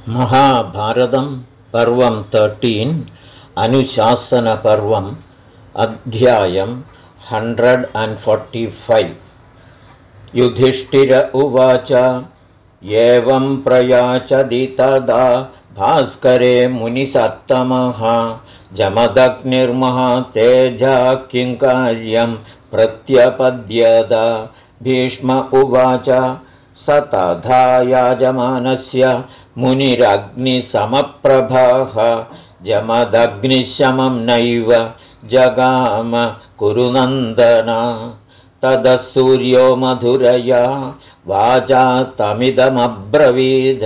महाभारतं पर्वं 13 अनुशासनपर्वम् अध्यायं 145 युधिष्ठिर उवाच एवं प्रयाचदि तदा भास्करे मुनिसत्तमः जमदग्निर्महातेजा किङ्कार्यं प्रत्यपद्यत भीष्म उवाच स तथा याजमानस्य मुनिरग्निसमप्रभः जमदग्निशमं नैव जगाम कुरुनन्दन ततः सूर्यो मधुरया वाचा तमिदमब्रवीद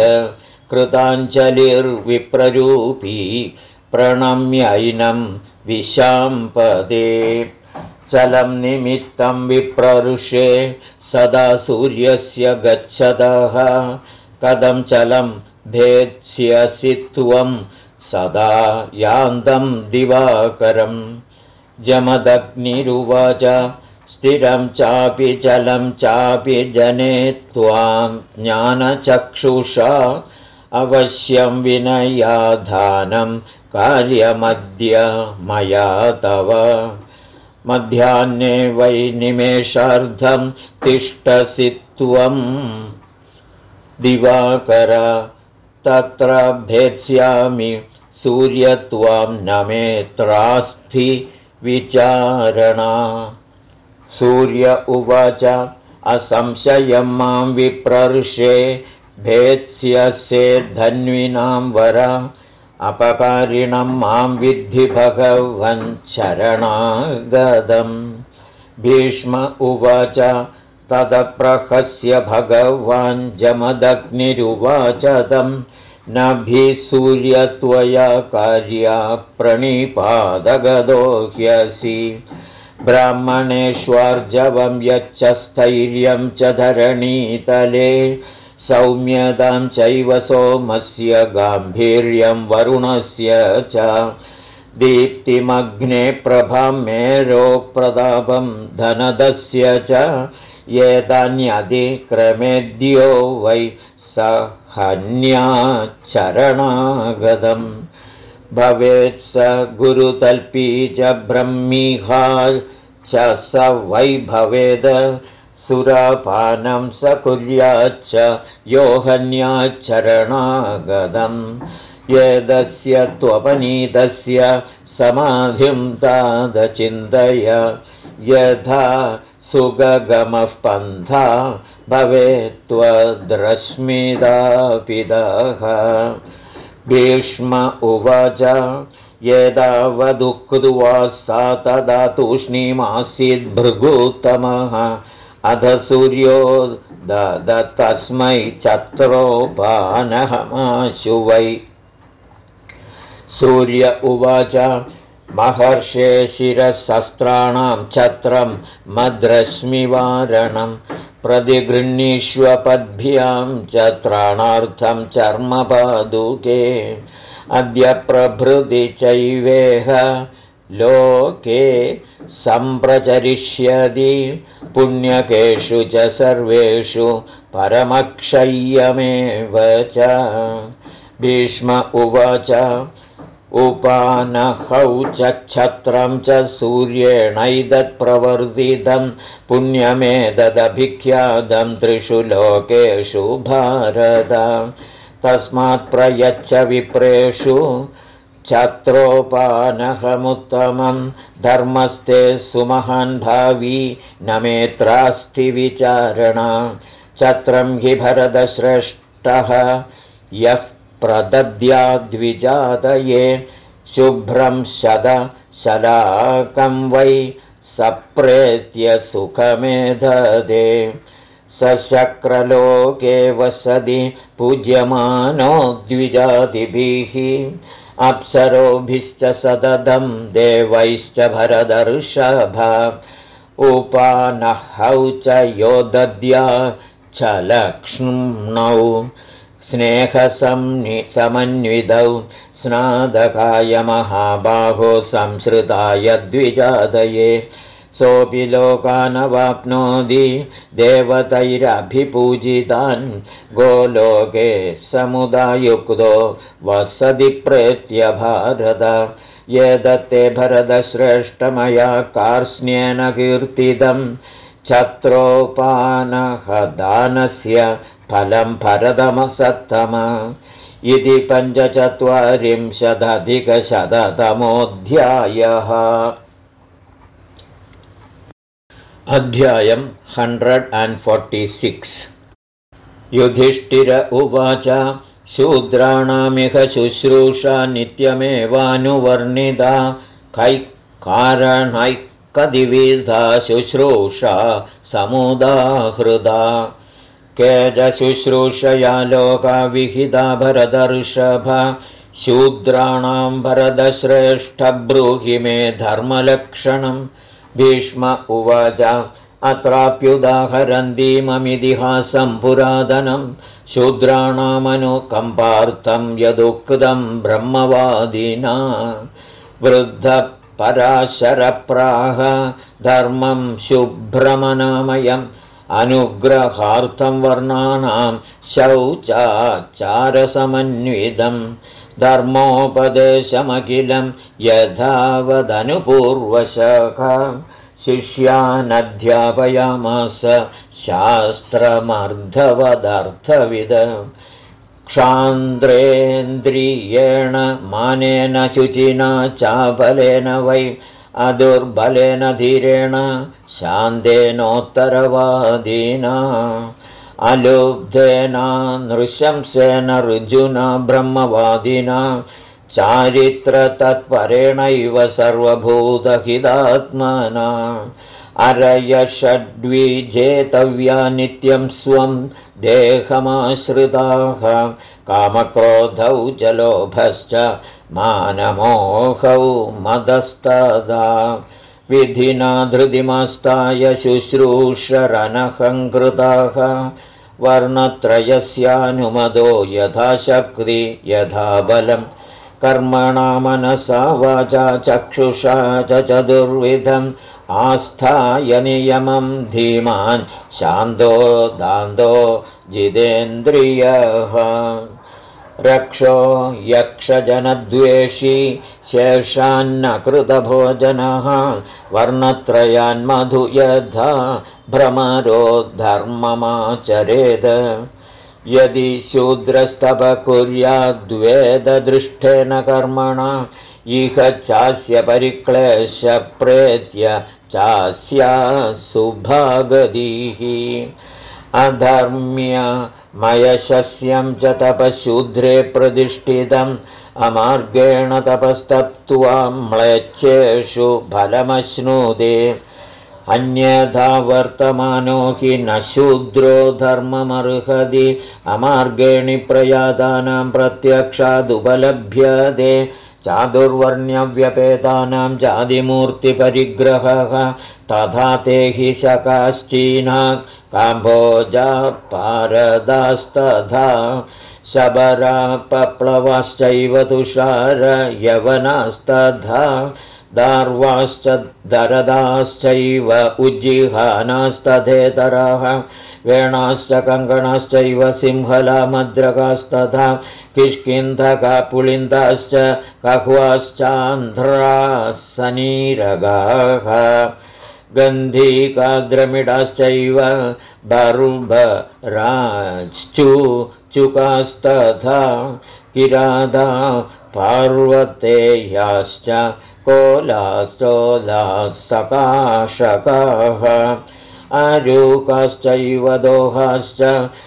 कृताञ्जलिर्विप्ररूपी प्रणम्यैनं विशाम्पदे चलं निमित्तं विप्रऋषे सदा सूर्यस्य गच्छतः कथं चलं भेत्स्यसि त्वं सदा यान्तं दिवाकरं जमदग्निरुवाच स्थिरं चापि चलं चापि जने त्वां ज्ञानचक्षुषा अवश्यं विनयाधानं कार्यमद्य मया तव मध्याह्ने वै निमेषार्धं तिष्ठसि त्वं दिवाकर तत्र भेत्स्यामि सूर्यत्वां न मे त्रास्ति विचारणा सूर्य उवाच असंशयं मां विप्रऋषे भेत्स्यसे धन्विनां वर अपकारिणं मां विद्धि भगवन् शरणागतं भीष्म उवाच तदप्रहस्य भगवान् जमदग्निरुवाच तं नभिसूर्य त्वया कार्या प्रणिपादगतो ह्यसि ब्राह्मणेष्वार्जवं यच्च स्थैर्यं च धरणीतले सौम्यतां चैव सोमस्य गाम्भीर्यं वरुणस्य च दीप्तिमग्ने प्रभां मेरो प्रतापं धनदस्य च एतान्यतिक्रमेद्यो वै स हन्याचरणागतं भवेत् स गुरुतल्पी च ब्रह्मीहा च स वै भवेद सुरापानं स कुर्याच्च यो हन्याचरणागतं यदस्य त्वपनीतस्य समाधिं तादचिन्तय यथा सुगगमः पन्था भवेत्त्वद्रश्मिदापिदः भीष्म उवाच एतावदुक्त्वा सा तदा तूष्णीमासीत् भृगुतमः अध सूर्यो ददत्तस्मै छत्रोपानहमाशु वै सूर्य उवाच महर्षे शिरशस्त्राणां छत्रं मद्रश्मिवारणं प्रतिगृह्णीष्वपद्भ्यां छत्राणार्थं चर्मपादुके अद्य प्रभृति चैवेह लोके सम्प्रचरिष्यति पुण्यकेषु च सर्वेषु परमक्षय्यमेव च भीष्म उवाच उपानहौ च छत्रं च सूर्येणैतत्प्रवर्तितं पुण्यमेतदभिख्यातं त्रिषु लोकेषु भारत तस्मात् प्रयच्छ विप्रेषु छत्रोपानहमुत्तमं धर्मस्ते सुमहान् भावी न मेत्रास्ति विचारणा छत्रं हि भरतश्रेष्ठः यः प्रदद्याद्विजातये शुभ्रं शलाकं वै सप्रेत्य सुखमेधदे सशक्रलोके वसति पूज्यमानो द्विजातिभिः अप्सरोभिश्च सततं देवैश्च भरदर्षभ उपानहौ च यो दद्या छलक्ष्मणौ स्नेहसमन्वितौ स्नादकाय महाबाहो संसृताय द्विजातये सोऽपि लोकानवाप्नोति देवतैरभिपूजितान् गोलोके समुदायुक्तो वसति प्रेत्य भारत एतत्ते भरतश्रेष्ठमया कार्ष्ण्येन कीर्तितं छत्रोपानहदानस्य फलं भरतमसत्तम इति 45अधिकशततमोऽध्यायः। अध्यायम् 146। युधिष्ठिर उवाच शूद्राणामिह शुश्रूषा नित्यमेवानुवर्णिता कैकारणैकदिविधा शुश्रूषा समुदाहृदा केच शुश्रूषया लोका विहिता भरतर्षभ शूद्राणां भरतश्रेष्ठ ब्रूहि मे धर्मलक्षणम् भीष्म उवाच अत्राप्युदाहरन्तीममितिहासं पुरातनं शूद्राणामनुकम्पार्थं यदुक्तं ब्रह्मवादिना वृद्धपराशरप्राह धर्मं शुभ्रमनामयम् अनुग्रहार्थं वर्णानां शौचाचारसमन्वितं धर्मोपदेशमखिलं यथावदनुपूर्वशः शिष्यानध्यापयामास शास्त्रमर्धवदर्थविद क्षान्द्रेन्द्रियेण मानेन शुचिना चाबलेन वै अदुर्बलेन धीरेण शान्तेनोत्तरवादिना अलुब्धेन नृशंसेन ऋजुना ब्रह्मवादिना चारित्रतत्परेणैव सर्वभूतहितात्मना अरयषड्विजेतव्या नित्यं स्वं देहमाश्रिताः कामक्रोधौ च लोभश्च मानमोहौ मदस्तदा विधिना धृतिमस्ताय शुश्रूषरनहङ्कृताः वर्णत्रयस्यानुमदो यथाशक्ति यथा बलम् कर्मणा मनसा वाचा चक्षुषा च चतुर्विधम् आस्थाय नियमं धीमान् शान्तो दान्तो जितेन्द्रियः रक्षो यक्षजनद्वेषी शेषान्न कृतभोजनः वर्णत्रयान्मधु यथा भ्रमरो धर्ममाचरेद यदि शूद्रस्तप कुर्याद्वेददृष्टेन कर्मणा इह चास्य परिक्लेश प्रेत्य चास्या सुभागदीः अधर्म्यमयशस्यं च तपशूद्रे प्रतिष्ठितम् अमार्गेण तपस्तप्त्वा म्लेच्छेषु फलमश्नुते अन्यथा वर्तमानो हि न शूद्रो धर्ममर्हति अमार्गेणि प्रयातानां प्रत्यक्षादुपलभ्यते चादुर्वर्ण्यव्यपेतानां जातिमूर्तिपरिग्रहः तथा ते हि शकाश्चीना काम्भोजा पारदास्तथा शबरा पप्लवाश्चैव तुषार यवनास्तथा दार्वाश्च दरदाश्चैव उज्जिहानास्तथेतराः वेणाश्च कङ्कणाश्चैव सिंहलामद्रकास्तथा किष्किन्धका पुलिन्दाश्च कह्वाश्चान्ध्रासनीरगाः गन्धीकाद्रमिडाश्चैव बर्भराश्चुकास्तथा किरादा पार्वतेयाश्च कोलास्तोलासकाशकाः आरूकाश्चैव दोहाश्च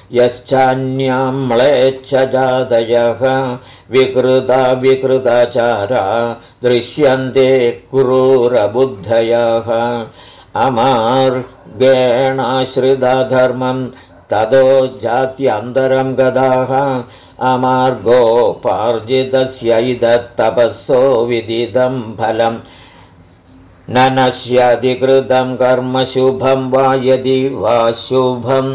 यश्चान्याम्लेच्छजातयः विकृता विकृताचारा दृश्यन्ते क्रूरबुद्धयः अमार्गेणाश्रिता धर्मं ततो जात्यन्तरं गताः अमार्गोपार्जितस्यैतत्तपःसो विदितं फलम् न नश्यधिकृतं कर्म शुभं वा यदि वा शुभम्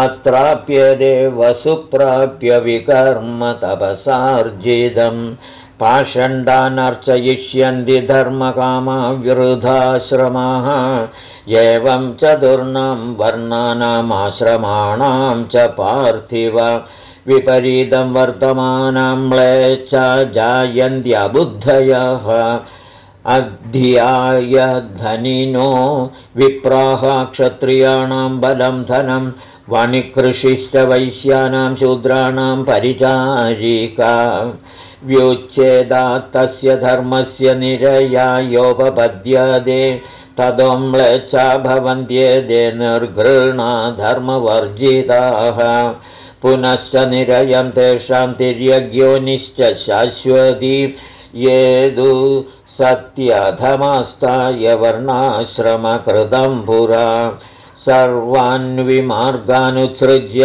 अत्राप्यते वसुप्राप्य विकर्म तपसार्जितं पाषण्डानर्चयिष्यन्ति धर्मकामा वृद्धाश्रमाः एवं चतुर्णां वर्णानामाश्रमाणां च पार्थिव विपरीतं वर्तमानां म्लेच्छा जायन्त्यबुद्धयः अध्याय धनिनो विप्राः क्षत्रियाणां बलं धनं वणिकृषिश्च वैश्यानां शूद्राणां परिचारिका व्युच्छेदात् तस्य धर्मस्य निरयायोपपद्यते ततो म्लेच्छा भवन्त्येते निर्घृणा धर्मवर्जिताः पुनश्च निरयं तेषां तिर्यग्योनिश्च शाश्वती येदु सत्यधमास्ताय वर्णाश्रमकृतं पुरा सर्वान् विमार्गानुत्सृज्य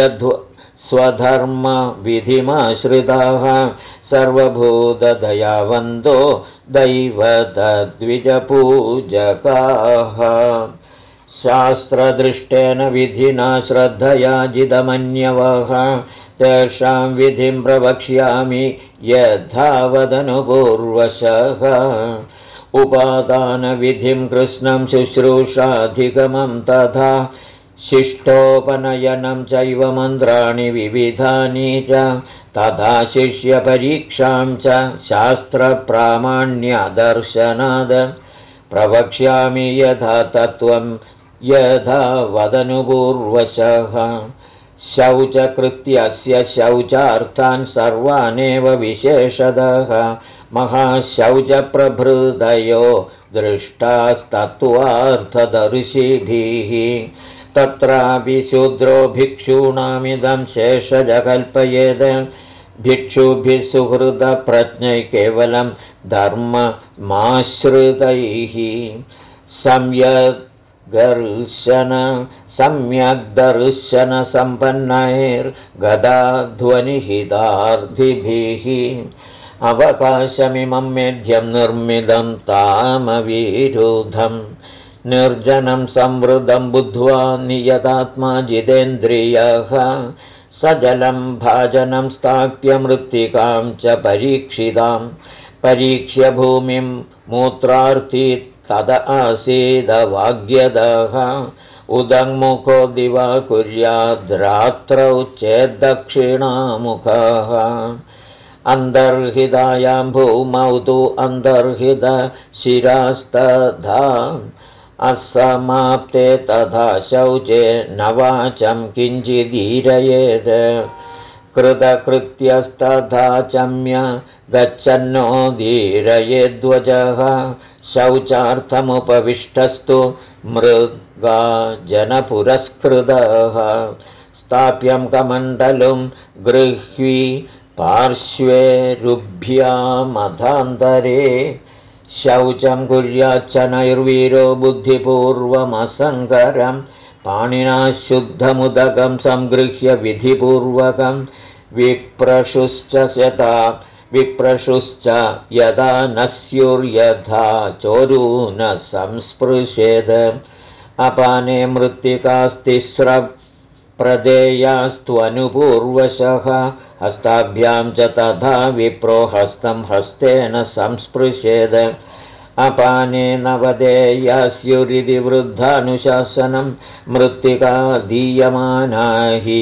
स्वधर्मविधिमाश्रिताः सर्वभूतदयावन्तो दैवतद्विजपूजकाः शास्त्रदृष्टेन विधिना श्रद्धया जितमन्यवः तेषां विधिं प्रवक्ष्यामि यथावदनुपूर्वशः उपादानविधिं कृष्णं शुश्रूषाधिगमं तथा शिष्टोपनयनं चैव मन्त्राणि विविधानि च तथा शिष्यपरीक्षां च शास्त्रप्रामाण्यदर्शनाद् प्रवक्ष्यामि यथा तत्त्वं यथा वदनुपूर्वशः शौचकृत्यस्य शौचार्थान् सर्वानेव विशेषतः महाशौचप्रभृतयो दृष्टास्तत्त्वार्थदर्शिभिः तत्रापि शूद्रो भिक्षूणामिदं शेषजकल्पयेत् भिक्षुभिः सुहृदप्रज्ञै केवलं धर्ममाश्रितैः सम्यग्दर्शनसम्पन्नैर्गदाध्वनिहितार्थिभिः अवकाशमिमं मेढ्यं निर्मितं तामविरुद्धं निर्जनं संवृतं बुद्ध्वा नियतात्मा जितेन्द्रियः सजलं भाजनं स्थाप्य मृत्तिकां च परीक्षितां परीक्ष्य भूमिं मूत्रार्थी तद आसीदवाग्यदः उदङ्मुखो दिवा कुर्याद्रात्रौ चेद्दक्षिणामुखः अन्तर्हितायां भूमौ तु अन्तर्हितशिरास्तथा असमाप्ते तथा शौचे न वाचं किञ्चिदीरयेत् कृतकृत्यस्तथा चम्य गच्छन्नो दीरयेद्वजः शौचार्थमुपविष्टस्तु मृगा जनपुरस्कृतः स्थाप्यं कमण्डलुं गृह्वी पार्श्वे रुभ्यामथान्तरे शौचं कुर्याच्च नैर्वीरो बुद्धिपूर्वमसङ्करं पाणिना शुद्धमुदकं संगृह्य विधिपूर्वकं विप्रशुश्च यदा न स्युर्यथा चोरू न संस्पृशेद अपाने मृत्तिकास्तिस्रप्रदेयास्त्वनुपूर्वशः हस्ताभ्यां च तथा विप्रो हस्तं हस्तेन संस्पृशेद अपाने नवदेया स्युरिति वृद्धानुशासनं मृत्तिका दीयमाना हि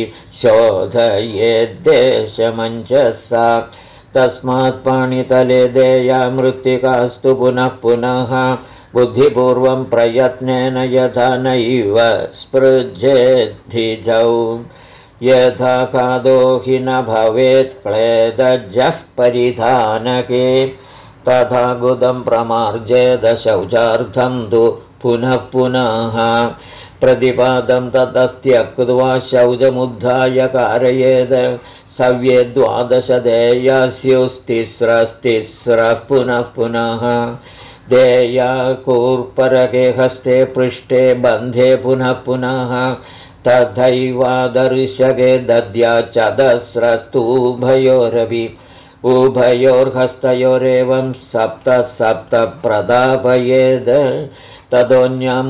शोधयेद्देशमञ्चसा तस्मात् पाणितले देया मृत्तिकास्तु पुनः पुनः बुद्धिपूर्वं प्रयत्नेन यथा नैव स्पृजेद्धिजौ यथा खादो हि न भवेत् क्लेदजः परिधानके तथा गुदं प्रमार्जेद शौचार्थं तु पुनः पुनः प्रतिपादं ततः त्यक्त्वा शौचमुद्धाय कारयेद सव्ये 12 देया स्युस्तिस्रस्तिस्रः पुनः पुनः देया कूर्परके हस्ते पृष्ठे बन्धे पुनः पुनः तथैवादर्शके दद्या चतस्रस्तुभयोरपि उभयोर्हस्तयोरेवं 7 प्रदापयेद तदोन्यां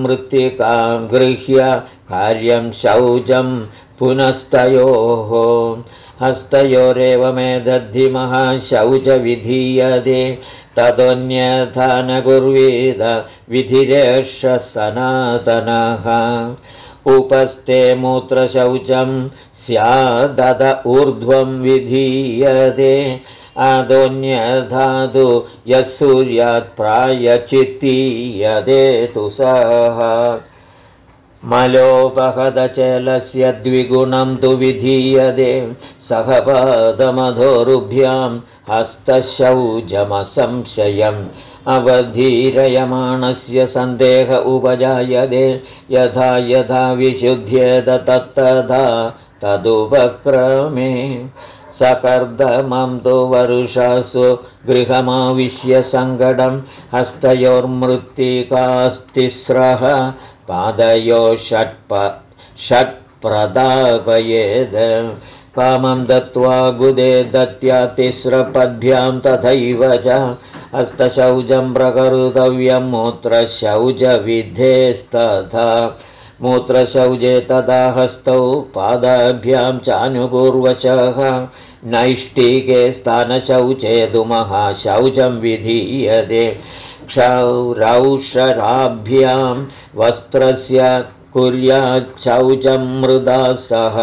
मृत्तिकां गृह्य कार्यं शौचं पुनस्तयोः हस्तयोरेवमेदद्धिमः शौचविधीयते तदोऽन्यथा न कुर्वीद विधिरेष सनातनः उपस्थे मूत्रशौचं स्यादत ऊर्ध्वं विधीयते आदोऽन्यथा तु यः सूर्यात् प्रायचित्तीयते तु सः मलोपहतचेलस्य द्विगुणं तु विधीयते सह पादमधोरुभ्यां हस्तशौचमसंशयम् अवधीरयमाणस्य सन्देह उपजायते यथा यथा विशुध्येत तत्तथा तदुपक्रमे सकर्दमं तु वर्षासु गृहमाविश्य सङ्कटं हस्तयोर्मृत्तिकास्तिस्रः पादयो षट्प्रदापयेद कामं दत्त्वा गुदे दत्त्या तिस्रपद्भ्यां तथैव च हस्तशौचं प्रकर्तव्यं मूत्रशौचविधेस्तथा मूत्रशौचे तदा हस्तौ पादाभ्यां चानुपूर्वशः नैष्टिके स्थानशौचे तु महाशौचं विधीयते क्षौरौषराभ्यां वस्त्रस्य कुर्याच्छौचं मृदा सह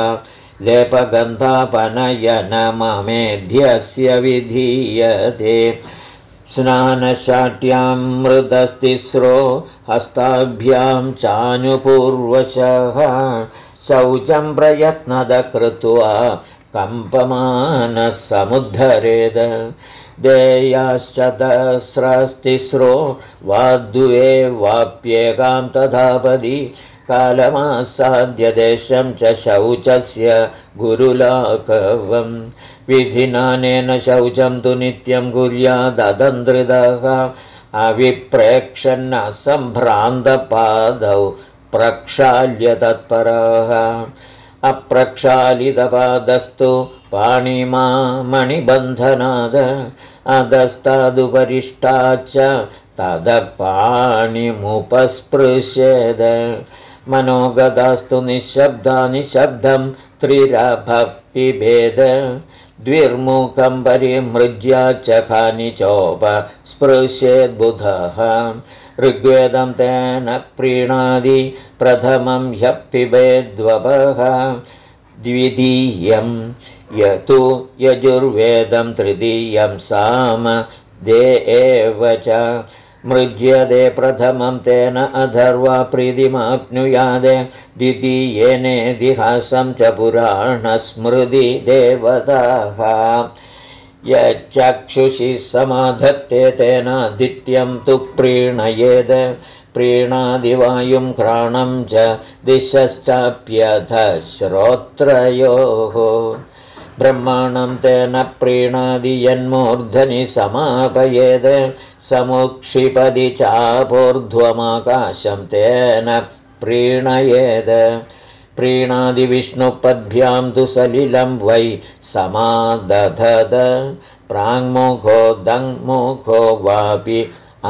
लेपगन्धापनयनममेध्यस्य विधीयते स्नानशाट्यां मृदस्तिस्रो हस्ताभ्यां चानुपूर्वशः शौचं प्रयत्नद कृत्वा कम्पमानः समुद्धरेद देयाश्चतस्रस्तिस्रो वाद्वे वाप्येकां तथापदि कालमासाद्यदेशं च शौचस्य गुरुलाघवम् विधिनानेन शौचं तु नित्यं कुर्याददन्द्रितः अविप्रेक्षन्न सम्भ्रान्तपादौ प्रक्षाल्य तत्परः अप्रक्षालितपादस्तु पाणिमामणिबन्धनाद अधस्तादुपरिष्टाच्च ततः पाणिमुपस्पृशेद मनोगतास्तु निःशब्दा निःशब्दं त्रिरभक्तिभेद द्विर्मुखं परिमृज्या च खानि चोपस्पृशेद्बुधः ऋग्वेदं तेन प्रीणादि प्रथमं ह्यपिबेद्वपः द्वितीयं यतु यजुर्वेदं तृतीयं साम दे एव च मृज्यते प्रथमं तेन अथर्वा प्रीतिमाप्नुयात् द्वितीयेनेतिहासं च पुराणस्मृति देवताः यच्चक्षुषि समाधत्ते तेनादित्यं तु प्रीणयेत् प्रीणादिवायुं घ्राणं च दिशश्चाप्यथ श्रोत्रयोः ब्रह्माणं तेन प्रीणादि यन्मूर्धनि समापयेत् समुक्षिपदि चापोर्ध्वमाकाशं तेन प्रीणयेत् प्रीणादिविष्णुपद्भ्यां तु सलिलं वै समादधद प्राङ्मुखो दङ्मुखो वापि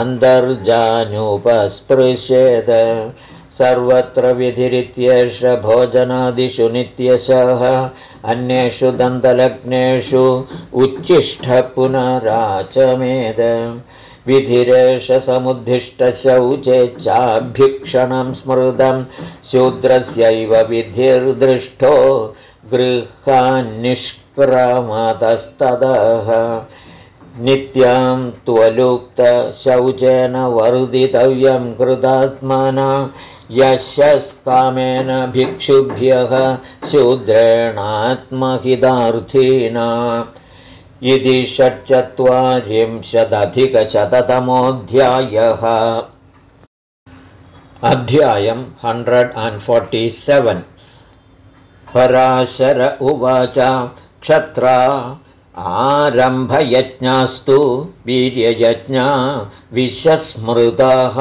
अन्तर्जानुपस्पृशेत् सर्वत्र विधिरित्येष भोजनादिषु नित्यशः अन्येषु दन्तलग्नेषु उच्छिष्टः पुनराचमेद विधिरेष समुद्दिष्टशौचे चाभ्यक्षणं स्मृतं शूद्रस्यैव विधिर्दृष्टो गृहान्निष्क्रमतस्ततः नित्यां त्वलुक्तशौचेन वर्धितव्यं कृतात्मना यशस्कामेन भिक्षुभ्यः शूद्रेणात्महितार्थिना इति 147 अध्यायं 147 पराशर उवाच क्षत्रा आरम्भयज्ञास्तु वीर्ययज्ञा विश्वस्मृताः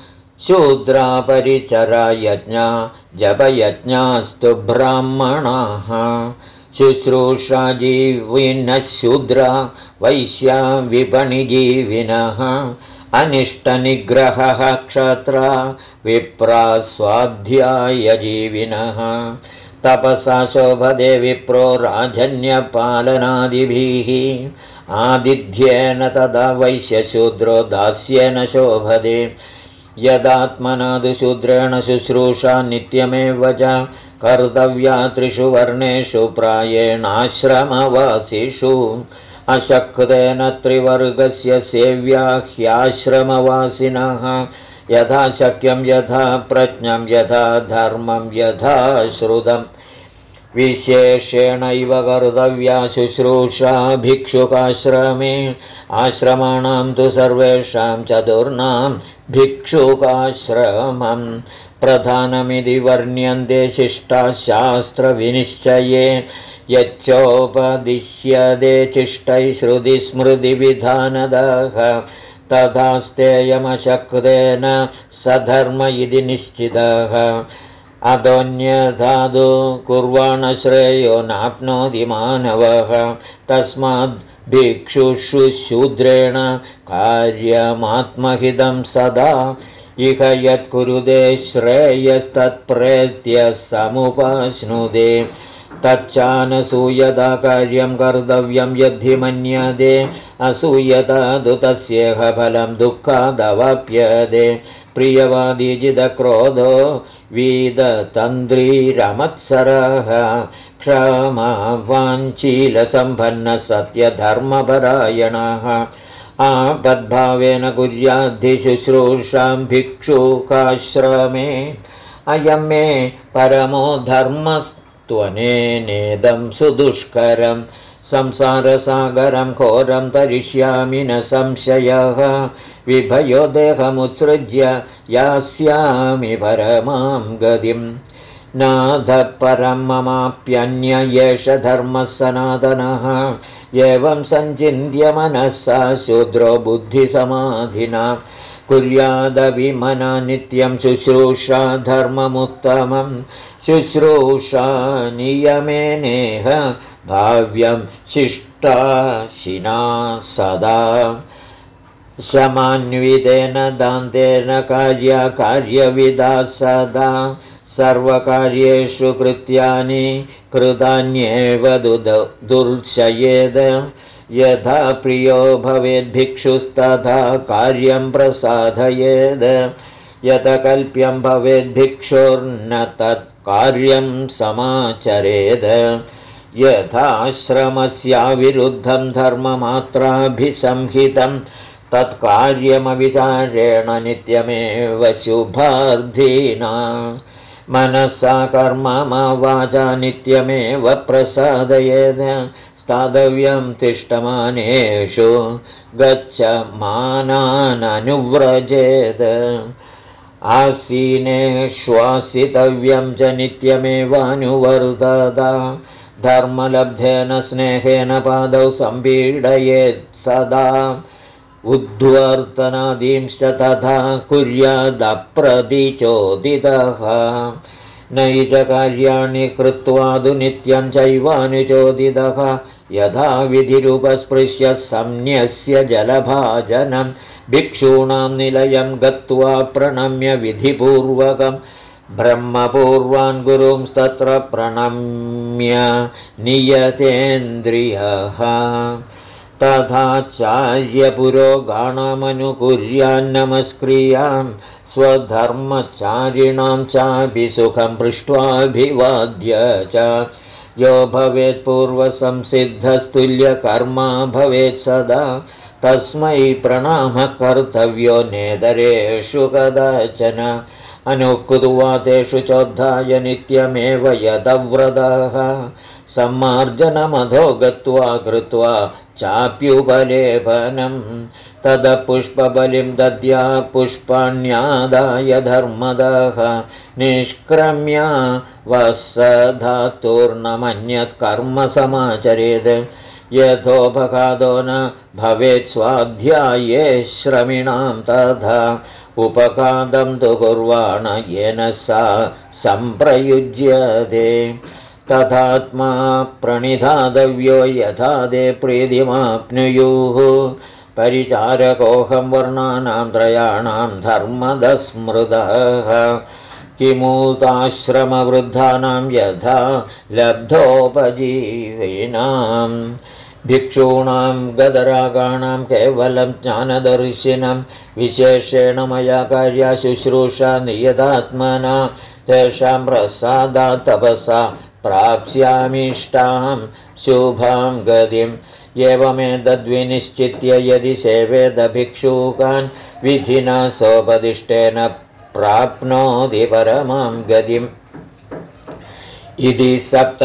शूद्रापरिचरायज्ञा जपयज्ञास्तु ब्राह्मणाः शुश्रूषाजीविनः शूद्रा वैश्या विपणिजीविनः अनिष्टनिग्रहः क्षत्रा विप्रा स्वाध्यायजीविनः तपसा शोभदे विप्रो राजन्यपालनादिभिः आदिध्येन तदा वैश्यशूद्रो दास्येन शोभदे यदात्मनादु शूद्रेण शुश्रूषा नित्यमेव च कर्तव्या त्रिषु वर्णेषु प्रायेणाश्रमवासिषु अशक्तेन त्रिवर्गस्य सेव्या ह्याश्रमवासिनः यथा शक्यं यथा प्रज्ञं यथा धर्मं यथा श्रुतं विशेषेणैव कर्तव्या शुश्रूषा भिक्षुकाश्रमे आश्रमाणां तु सर्वेषां चतुर्णां भिक्षुकाश्रमं प्रधानमिति वर्ण्यन्ते शिष्टाः शास्त्रविनिश्चये यच्चोपदिश्यते चिष्टैः श्रुतिस्मृतिविधानदः तथास्तेयमशक्तेन सधर्म इति निश्चितः अदोन्यथादु कुर्वाण श्रेयो नाप्नोति मानवः तस्माद् भिक्षुषु शूद्रेण कार्यमात्महितं सदा इह यत्कुरुते श्रेयस्तत्प्रेत्य समुपश्नुते तच्चानसूयता कार्यं कर्तव्यं यद्धि मन्यते असूयता तु तस्येह फलं दुःखादवाप्यते प्रियवादी जितक्रोधो वीदतन्द्रीरमत्सरः क्षमावाञ्चीलसम्पन्नः सत्यधर्मपरायणः आपद्भावेन कुर्याद्धिशुश्रूषां भिक्षुकाश्रमे अयं मे परमो धर्मस्त्वनेनेदं सुदुष्करं संसारसागरं घोरं तरिष्यामि न संशयः विभयो देहमुत्सृज्य यास्यामि परमां गतिं नाथ परं ममाप्यन्य एष धर्मः सनातनः एवं सञ्चिन्त्य मनसा शूद्रो बुद्धिसमाधिना कुर्यादविमना नित्यं शुश्रूषा धर्ममुत्तमं शुश्रूषा नियमेनेह भाव्यं शिष्टाशिना सदा शमान्वितेन दान्तेन कार्यविदा सदा सर्वकार्येषु कृत्यानि कृतान्येव दुर्शयेद यथा प्रियो भवेद्भिक्षुस्तथा कार्यं प्रसादयेद यत कल्प्यं भवेद्भिक्षुर्न तत्कार्यं समाचरेद यथाश्रमस्याविरुद्धं धर्ममात्राभिसंहितं तत्कार्यमविचारेण नित्यमेव शुभार्थिना मनसा कर्ममा वाचा नित्यमेव प्रसादयेद स्थातव्यं तिष्ठमानेषु गच्छमानाननुव्रजेद आसीनेष्वासितव्यं च नित्यमेवानुवर्तत धर्मलब्धेन स्नेहेन पादौ सम्पीडयेत् सदा उद्वर्तनादींश्च तथा कुर्यादप्रतिचोदितः नैजकार्याणि कृत्वादु नित्यं चैवानुचोदितः यथा विधिरुपस्पृश्य संन्यस्य जलभाजनं भिक्षूणां निलयं गत्वा प्रणम्य विधिपूर्वकं ब्रह्मपूर्वान् गुरुंस्तत्र प्रणम्य नियतेन्द्रियः तथाचार्यपुरोगाणामनुकुर्यान्नमस्क्रियां स्वधर्मचारिणां चापि सुखं पृष्ट्वाभिवाद्य च यो भवेत् पूर्वसंसिद्धस्तुल्यकर्मा भवेत् सदा तस्मै प्रणामः कर्तव्यो नेदरेषु कदाचन अनुक्त्वा तेषु चोद्धाय नित्यमेव यदव्रतः सम्मार्जनमधो गत्वा कृत्वा चाप्युपलेपनं तद पुष्पबलिं दद्या पुष्पाण्यादाय धर्मदः निष्क्रम्य वत्सधातुर्नमन्यत् कर्म समाचरेत् यथोपघातो न भवेत् स्वाध्याये श्रमिणां तथा उपघातं तु कुर्वाण येन सा सम्प्रयुज्यते तथात्मा प्रणिधातव्यो यथा ते प्रीतिमाप्नुयुः परिचारकोऽहं वर्णानां त्रयाणां धर्मदस्मृतः किमूताश्रमवृद्धानां यथा लब्धोपजीविनां भिक्षूणां गदरागाणां केवलं ज्ञानदर्शिनं विशेषेण मया कार्या शुश्रूषा नियतात्मना तेषां प्रसादात् तपसा प्राप्स्यामीष्टां शुभां गतिम् एवमेतद्विनिश्चित्य यदि सेवेदभिक्षुकान् विधिना सोपदिष्टेन प्राप्नोति परमां गतिम्। इति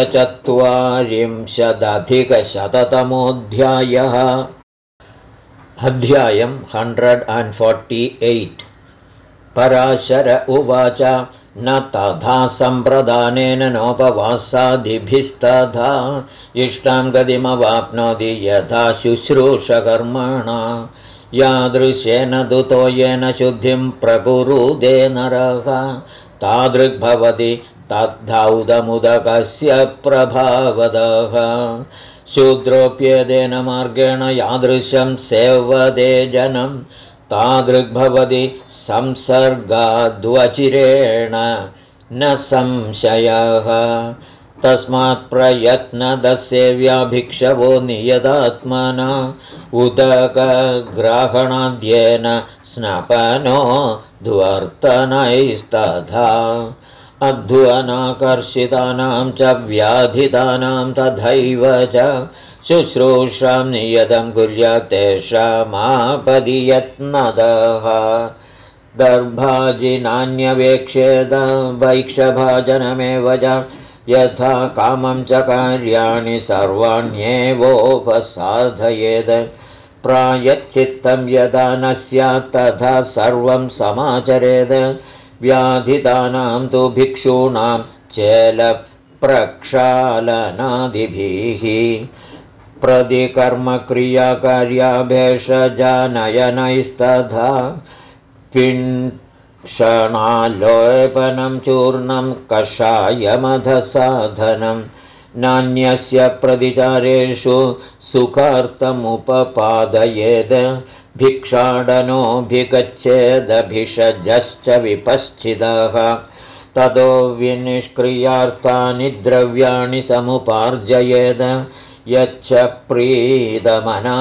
47अधिकशततमोऽध्यायः। अध्यायम् 148। पराशर उवाच न तथा सम्प्रदानेन नोपवासादिभिस्तथा इष्टां गतिमवाप्नोति यथा शुश्रूषकर्मणा यादृशेन दुतो येन शुद्धिं प्रकुरुदे नरः तादृग्भवति तद्धौदमुदकस्य प्रभावदः शूद्रोऽप्येदेन मार्गेण यादृशं सेवदे जनं तादृग्भवति संसर्गाद्वचिरेण न संशयः तस्मात् प्रयत्नदसेव्या भिक्षवो नियतात्मना उदकग्रहणाद्येन स्नपनो द्वर्तनैस्तथा अध्वनाकर्षितानां च व्याधितानां तथैव च शुश्रूषां नियतं कुर्यात् तेषामापदि यत्नदः दर्भाजिनान्यवेक्ष्येद वैक्षभाजनमेव च यथा कामं च कार्याणि सर्वाण्येवोपसाधयेद प्रायश्चित्तं यदा न स्यात् तथा सर्वं समाचरेद व्याधितानां तु भिक्षूणां चेलप्रक्षालनादिभिः प्रतिकर्मक्रियाकार्याभेषजानयनैस्तथा किंक्षणालोपनं चूर्णं कषायमधसाधनं नान्यस्य प्रतिचारेषु सुखार्थमुपपादयेद भिक्षाटनोऽभिगच्छेदभिषजश्च विपश्चितः ततो विनिष्क्रियार्थानि द्रव्याणि समुपार्जयेद यच्च प्रीतमना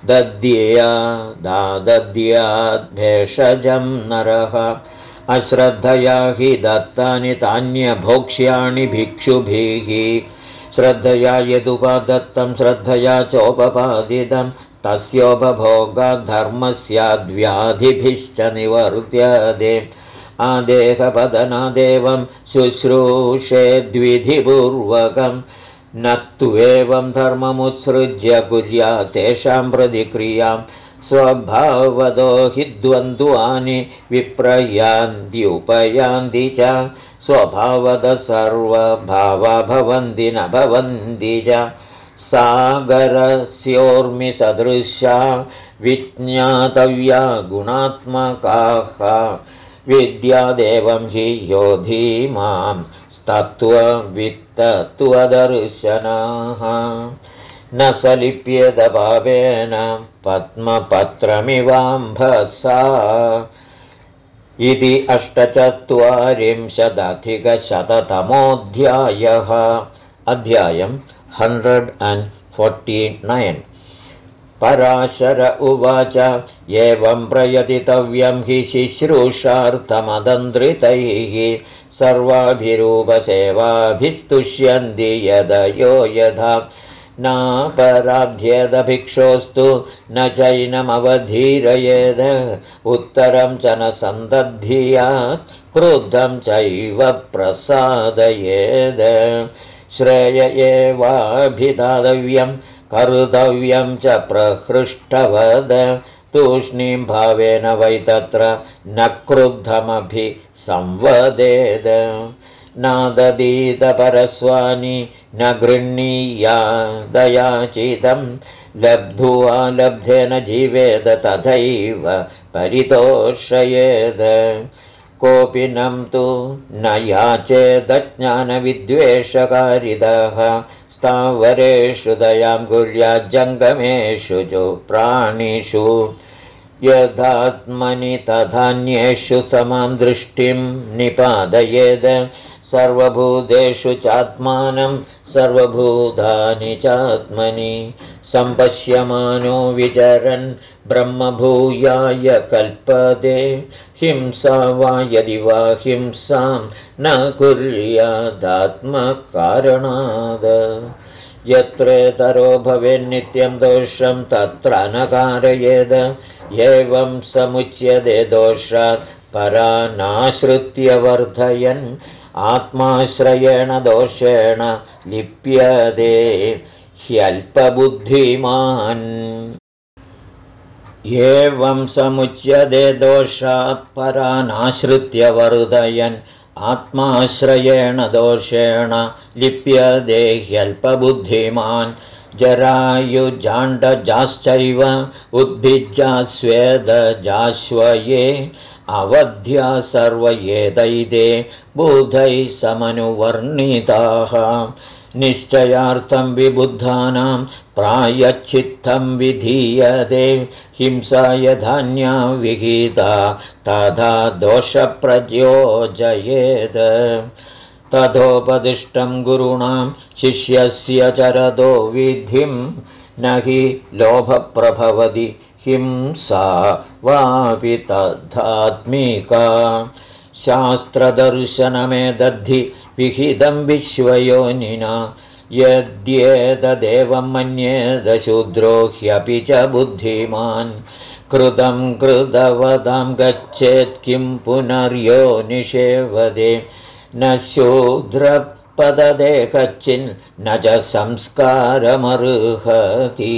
दद्याद्भेषजं नरः अश्रद्धया हि दत्तानि तान्यभोक्ष्याणि भिक्षुभिः श्रद्धया यदुपदत्तं श्रद्धया चोपपादितं तस्योपभोगधर्मस्याद्व्याधिभिश्च निवर्त्यते आदेहपदनादेवं शुश्रूषेद्विधिपूर्वकम् न त्वेवं धर्ममुत्सृज्य कुर्यात् तेषां प्रतिक्रियां स्वभावदो हि द्वन्द्वानि विप्रयान्त्युपयान्ति च स्वभावतः सर्वभावा भवन्ति न भवन्ति च सागरस्योर्मिसदृशा विज्ञातव्या गुणात्मकाः विद्यादेवं हि योधीमां तत्त्ववित्तत्वदर्शनाः न सलिप्येदभावेन पद्मपत्रमिवाम्भसा इति 48अधिकशततमोऽध्यायः। अध्यायम् 149। पराशर उवाच एवं प्रयतितव्यं हि शुश्रूषार्थमदन्द्रितैः सर्वाभिरूपसेवाभिस्तुष्यन्ति यदयो यथा नापराध्येदभिक्षोस्तु न चैनमवधीरयेद उत्तरं च न सन्दद्धियात् क्रुद्धं चैव प्रसादयेद श्रेय एवाभिदातव्यं कर्तव्यं च प्रहृष्टवद तूष्णीं भावेन वै तत्र न क्रुद्धमभि संवदेद नाददीतपरस्वानि न गृह्णीयादयाचितं लब्ध्वा लब्धेन जीवेद तथैव परितोषयेद कोपिनं तु न याचेदज्ञानविद्वेषकारिदः स्थावरेषु दयां कुर्याज्जङ्गमेषु च प्राणिषु यदात्मनि तथान्येषु समां दृष्टिं निपादयेद सर्वभूतेषु चात्मानं सर्वभूतानि चात्मनि सम्पश्यमानो विचरन् ब्रह्मभूयाय कल्पते हिंसा वा यदि वा हिंसां न कुर्यादात्मकारणाद् यत्रेतरो भवेन्नित्यं दोषं तत्र न कारयेद एवं समुच्यते दोषात् परानाश्रित्य वर्धयन् आत्माश्रयेण दोषेण लिप्यते ह्यल्पबुद्धिमान् एवं समुच्यते दोषात् परानाश्रित्य वर्धयन् आत्माश्रयेण दोषेण लिप्यते ह्यल्पबुद्धिमान् जरायुजाण्डजाश्चैव उद्भिज्जास्वेदजाश्वये अवध्या सर्व एतैते बुधैः समनुवर्णिताः निश्चयार्थं विबुद्धानां प्रायश्चित्तं विधीयते हिंसा यथान्या विहिता तथा दोषप्रयोजयेत् तथोपदिष्टं गुरुणां शिष्यस्य चरतो विधिं न हि लोभप्रभवति हिंसा वापि तथात्मिका शास्त्रदर्शनमेतद्धि विहितं विश्वयोनिना यद्येतदेवं मन्येद शूद्रो ह्यपि च बुद्धिमान् कृतं कृतवतां गच्छेत् किं पुनर्योनिषेवदे न शूद्रपददे कच्चिन् न च संस्कारमर्हति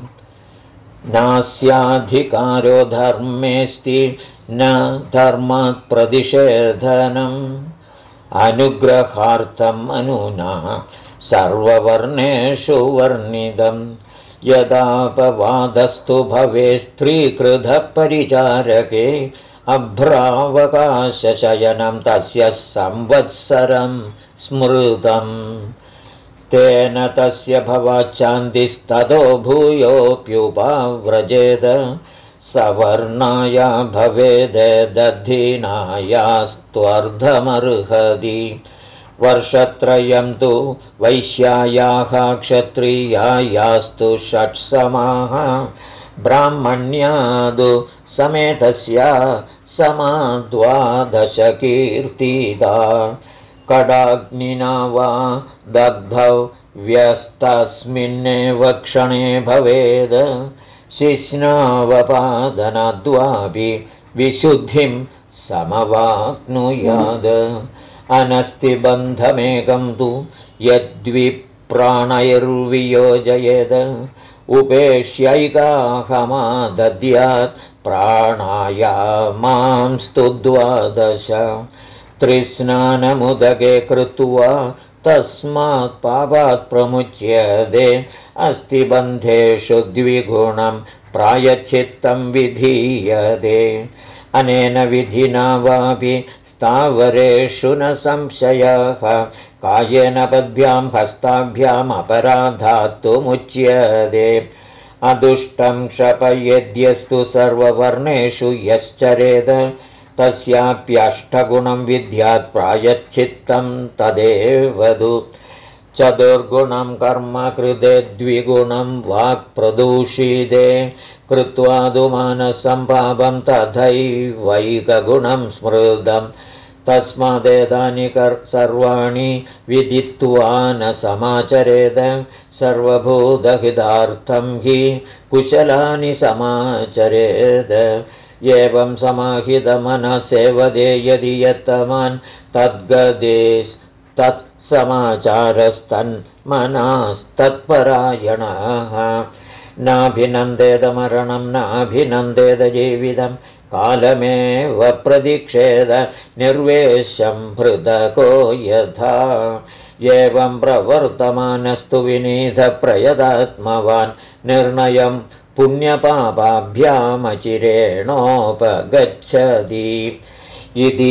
नास्याधिकारो धर्मेऽस्ति न धर्मात् प्रतिषेधनम् अनुग्रहार्थम् अनुना सर्ववर्णेषु वर्णितं यदापवादस्तु भवेत् स्त्रीकृतः परिचारके अभ्रावकाशशयनं तस्य संवत्सरं स्मृतम् तेन तस्य भवाच्छान्तिस्ततो भूयोऽप्युपव्रजेद सवर्णाया भवेद दधिनायास्त्वर्धमर्हति वर्षत्रयं तु वैश्यायाः क्षत्रियायास्तु षट्समाः ब्राह्मण्यादु समेतस्या समाद्वादशकीर्तिदा कडाग्निना वा दग्धौ व्यस्तस्मिन्नेव क्षणे भवेद् शिश्नावपादनाद्वापि विशुद्धिं समवाप्नुयात् अनस्तिबन्धमेकं तु यद्विप्राणैर्वियोजयेत् उपेक्ष्यैकाहमादद्यात् प्राणायामांस्तु द्वादश त्रिस्नानमुदके कृत्वा तस्मात् पापात् प्रमुच्यते अस्तिबन्धेषु द्विगुणं प्रायश्चित्तं विधीयते अनेन विधिना वापि स्थावरेषु न संशयः कायेन पद्भ्यां हस्ताभ्याम् अपराधात्तु मुच्यते अदुष्टं क्षपयेद्यस्तु सर्ववर्णेषु यश्चरेद तस्याप्यष्टगुणं विद्यात् प्रायश्चित्तं तदेवदु चतुर्गुणं कर्म कृते द्विगुणं वाक्प्रदूषिते कृत्वा तु मानसं पापं तथैवैकगुणं स्मृतं तस्मादेतानि सर्वाणि विदित्वा न समाचरेद सर्वभूतहितार्थं हि कुशलानि समाचरेद एवं समाहितमनः सेवते यदि यत्तमान् तद्गदे तत्समाचारस्तन्मनास्तत्परायणाः नाभिनन्देत मरणं नाभिनन्देत जीवितं कालमेव प्रतीक्षेत निर्वेशं हृदको यथा एवं प्रवर्तमानस्तु विनीतप्रयतात्मवान् निर्णयं पुण्यपापाभ्यामचिरेणोपगच्छति इति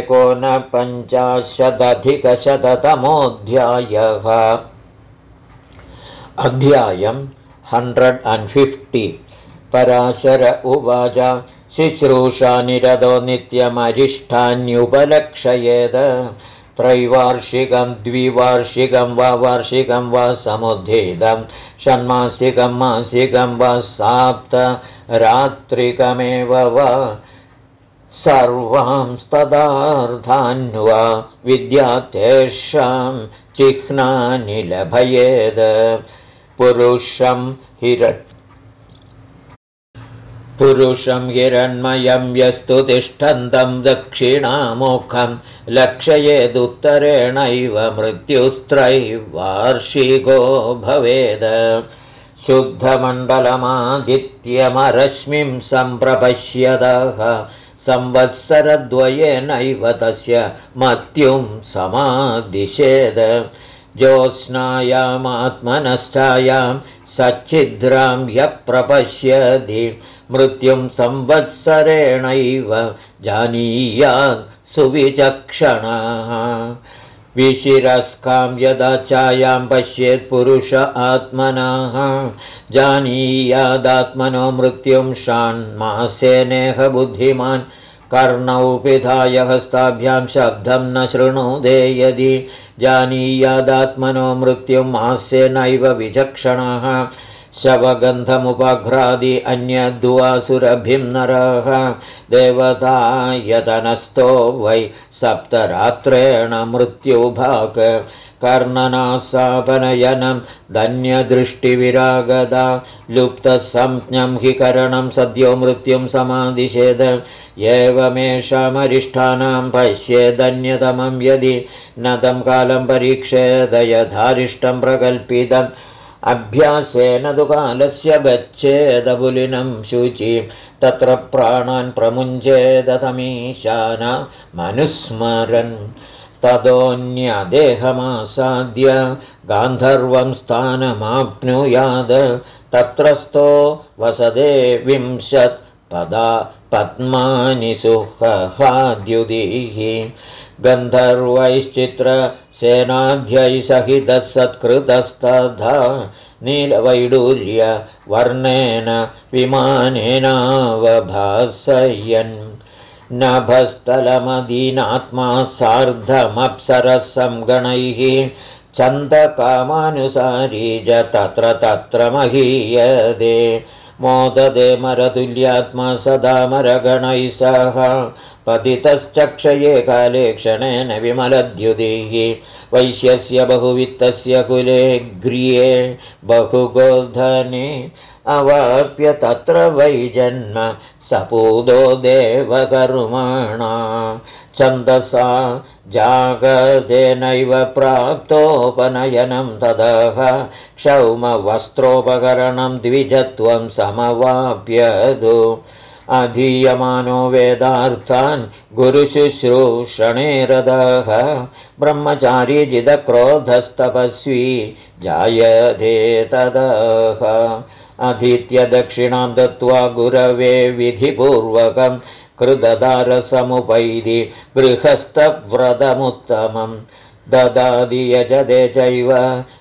1950 अध्यायं 150 पराशर उवाच शुश्रूषानिरतो नित्यमरिष्ठान्युपलक्षयेत् त्रैवार्षिकं द्विवार्षिकं वा वार्षिकं वा समुद्धितं षण्मासिकं मासिकं वा साप्तरात्रिकमेव वा सर्वांस्तदार्थान्वा विद्यातेषां चिह्नानि लभयेत् पुरुषं हिरण्मयं यस्तु तिष्ठन्तं दक्षिणामुखं लक्षयेदुत्तरेणैव मृत्युस्त्रैवार्षिको भवेत् शुद्धमण्डलमादित्यमरश्मिं सम्प्रपश्यतः संवत्सरद्वयेनैव तस्य मृत्युं समादिशेत् ज्योत्स्नायामात्मनश्चायां सच्छिद्रां यः प्रपश्यति मृत्युं संवत्सरेणैव जानीयात् सुविचक्षणः विशिरस्कां यदा छायां पश्येत् पुरुष आत्मनः जानीयादात्मनो मृत्युं षण्मासेनेह बुद्धिमान् कर्णौ पिधाय हस्ताभ्यां शब्दं न शृणुते यदि जानीयादात्मनो मृत्युं मास्येनैव विचक्षणः शवगन्धमुपघ्रादि अन्यद्वासुरभिं नरः देवतायतनस्थो वै सप्तरात्रेण मृत्युभाक् कर्णनासापनयनं धन्यदृष्टिविरागदा लुप्तसंज्ञं हि करणं सद्यो मृत्युं समादिशेद एवमेषामरिष्ठानां पश्येदन्यतमं यदि न तं कालं परीक्षेद यथारिष्टं प्रकल्पितम् अभ्यासेन तु कालस्य गच्छेदबुलिनं शुचिं तत्र प्राणान् प्रमुञ्चेदतमीशान मनुस्मरन् ततोऽन्यदेहमासाद्य गान्धर्वं स्थानमाप्नुयाद तत्रस्थो वसदे 20 पद्मानि सुखहाद्युदिः गन्धर्वैश्चित्रसेनाभ्यै सहितः सत्कृतस्तथा नीलवैडूर्य वर्णेन विमानेनावभासयन् नभस्थलमदीनात्मा सार्धमप्सरसं गणैः छन्दकामानुसारी च तत्र महीयते मोददे मरतुल्यात्मा सदा मरगणैः सह पतितश्चक्षये काले क्षणेन विमलद्युतिः वैश्यस्य बहुवित्तस्य कुले ग्रिये बहुगोधने अवाप्य तत्र वै जन्म सपूदो देवकर्मणा छन्दसा जागतेनैव प्राप्तोपनयनं ततः क्षौमवस्त्रोपकरणं द्विजत्वं समवाप्यदु अधीयमानो वेदार्थान् गुरुशुश्रूषणे रतः ब्रह्मचारी जितक्रोधस्तपस्वी जायते ततः अधीत्य दक्षिणां दत्त्वा गुरवे विधिपूर्वकं कृतदारसमुपैति गृहस्थव्रतमुत्तमं ददाति यजते चैव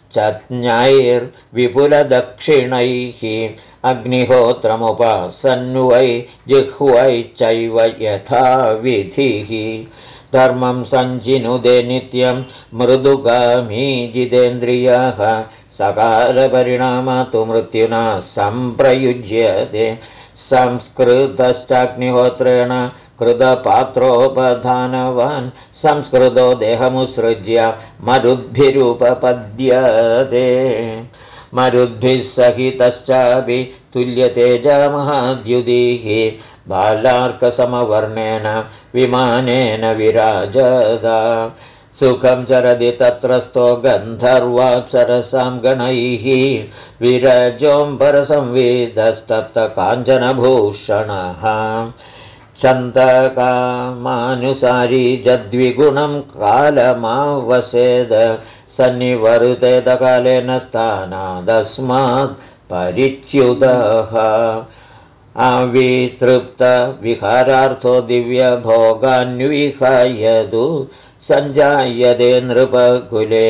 चज्ञैर्विपुलदक्षिणैः अग्निहोत्रमुपासन्वै जिह्वै चैव यथाविधिः धर्मं सञ्चिनुदे नित्यं मृदुगामी जितेन्द्रियः सकालपरिणामतो मृत्युना सम्प्रयुज्यते संस्कृतश्चाग्निहोत्रेण कृतपात्रोपधानवान् संस्कृतो देहमुत्सृज्य मरुद्भिरुपपद्यते मरुद्भिः सहितश्चापि तुल्यतेजमहाद्युतिः बालार्कसमवर्णेन विमानेन विराजदा सुखं चरति तत्रस्थो गन्धर्वाप्सरसां गणैः विरजोऽम्बरसंविदस्तप्त काञ्चनभूषणः छन्दकामानुसारी जद्विगुणं कालमावसेद सन्निवरुतेदकालेन स्थानादस्मात् परिच्युतः अवितृप्तविहारार्थो दिव्यभोगान्विहायतु सञ्जायते नृपकुले